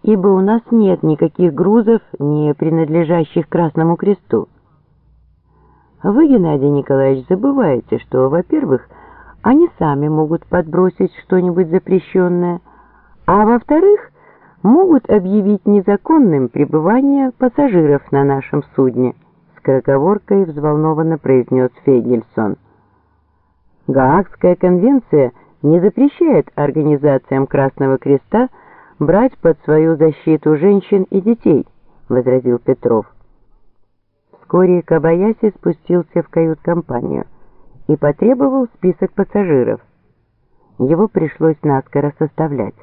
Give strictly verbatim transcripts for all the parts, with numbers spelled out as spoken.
ибо у нас нет никаких грузов, не принадлежащих Красному Кресту. Вы, Геннадий Николаевич, забываете, что, во-первых, они сами могут подбросить что-нибудь запрещенное, а во-вторых, могут объявить незаконным пребывание пассажиров на нашем судне, скороговоркой взволнованно произнес Фейгельсон. Гаагская конвенция не запрещает организациям Красного Креста брать под свою защиту женщин и детей, возразил Петров. Вскоре Кобаяси спустился в кают-компанию и потребовал список пассажиров. Его пришлось наскоро составлять.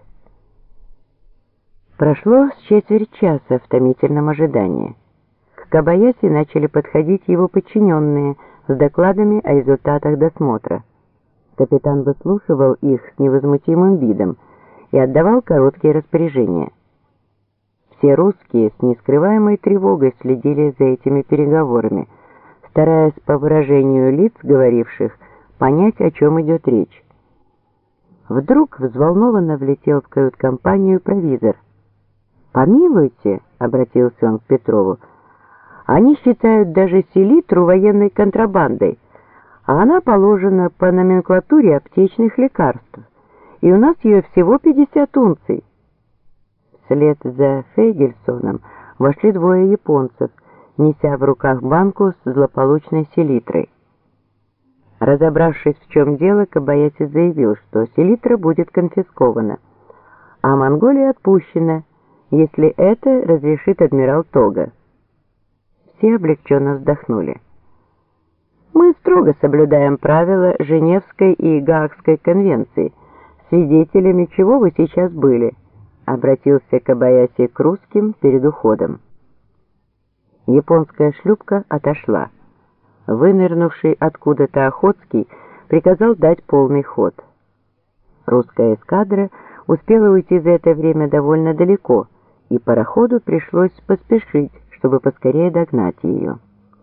Прошло с четверть часа в томительном ожидании. К Кобаяси начали подходить его подчиненные с докладами о результатах досмотра. Капитан выслушивал их с невозмутимым видом и отдавал короткие распоряжения. Все русские с нескрываемой тревогой следили за этими переговорами, стараясь по выражению лиц говоривших понять, о чем идет речь. Вдруг взволнованно влетел в кают-компанию провизор. «Помилуйте», — обратился он к Петрову, — «они считают даже селитру военной контрабандой, а она положена по номенклатуре аптечных лекарств, и у нас ее всего пятьдесят унций». Вслед за Фейгельсоном вошли двое японцев, неся в руках банку с злополучной селитрой. Разобравшись, в чем дело, Кобаяси заявил, что селитра будет конфискована, а Монголия отпущена, если это разрешит адмирал Тога. Все облегченно вздохнули. «Мы строго соблюдаем правила Женевской и Гаагской конвенций, свидетелями чего вы сейчас были», — обратился Кобаяси к русским перед уходом. Японская шлюпка отошла. Вынырнувший откуда-то Охотский приказал дать полный ход. Русская эскадра успела уйти за это время довольно далеко, и пароходу пришлось поспешить, чтобы поскорее догнать ее.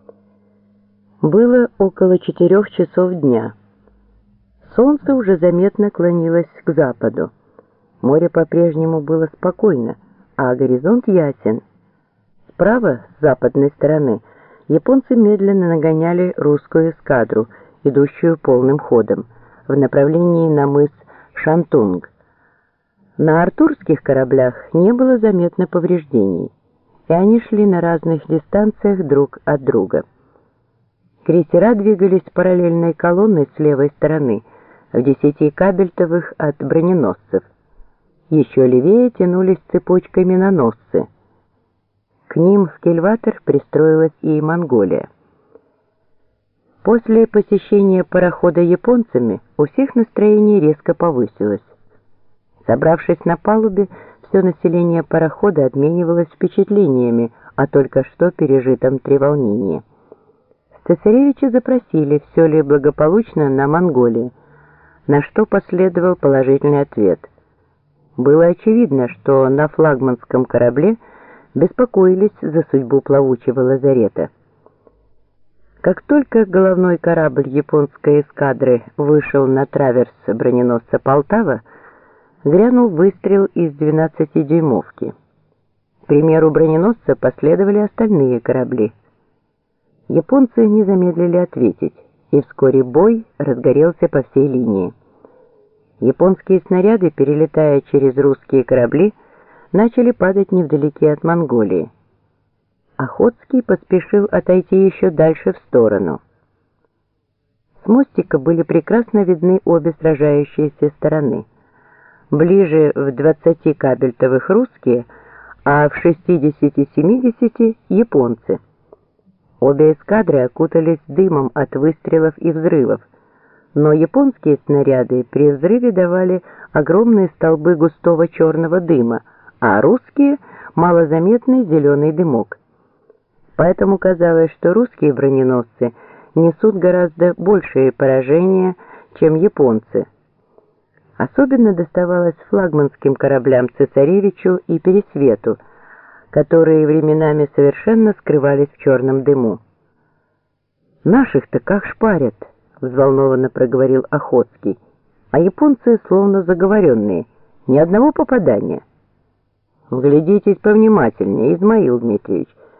Было около четырех часов дня. Солнце уже заметно клонилось к западу. Море по-прежнему было спокойно, а горизонт ясен. Справа, с западной стороны, японцы медленно нагоняли русскую эскадру, идущую полным ходом, в направлении на мыс Шантунг. На артурских кораблях не было заметно повреждений, и они шли на разных дистанциях друг от друга. Крейсера двигались параллельной колонной с левой стороны, в десяти кабельтовых от броненосцев. Еще левее тянулись цепочкой миноносцы. К ним в кильватер пристроилась и Монголия. После посещения парохода японцами у всех настроение резко повысилось. Собравшись на палубе, все население парохода обменивалось впечатлениями о только что пережитом треволнении. С цесаревича запросили, все ли благополучно на Монголии, на что последовал положительный ответ. Было очевидно, что на флагманском корабле беспокоились за судьбу плавучего лазарета. Как только головной корабль японской эскадры вышел на траверс броненосца «Полтава», грянул выстрел из двенадцатидюймовки. К примеру броненосца последовали остальные корабли. Японцы не замедлили ответить, и вскоре бой разгорелся по всей линии. Японские снаряды, перелетая через русские корабли, начали падать невдалеке от Монголии. Охотский поспешил отойти еще дальше в сторону. С мостика были прекрасно видны обе сражающиеся стороны. Ближе в двадцати кабельтовых русские, а в шестидесяти-семидесяти японцы. Обе эскадры окутались дымом от выстрелов и взрывов, но японские снаряды при взрыве давали огромные столбы густого черного дыма, а русские — малозаметный зеленый дымок. Поэтому казалось, что русские броненосцы несут гораздо большие поражения, чем японцы. Особенно доставалось флагманским кораблям «Цесаревичу» и «Пересвету», которые временами совершенно скрывались в черном дыму. «Наших-то как шпарят!» — взволнованно проговорил Охотский, а японцы словно заговоренные, ни одного попадания. Вглядитесь повнимательнее, Измаил Дмитриевич.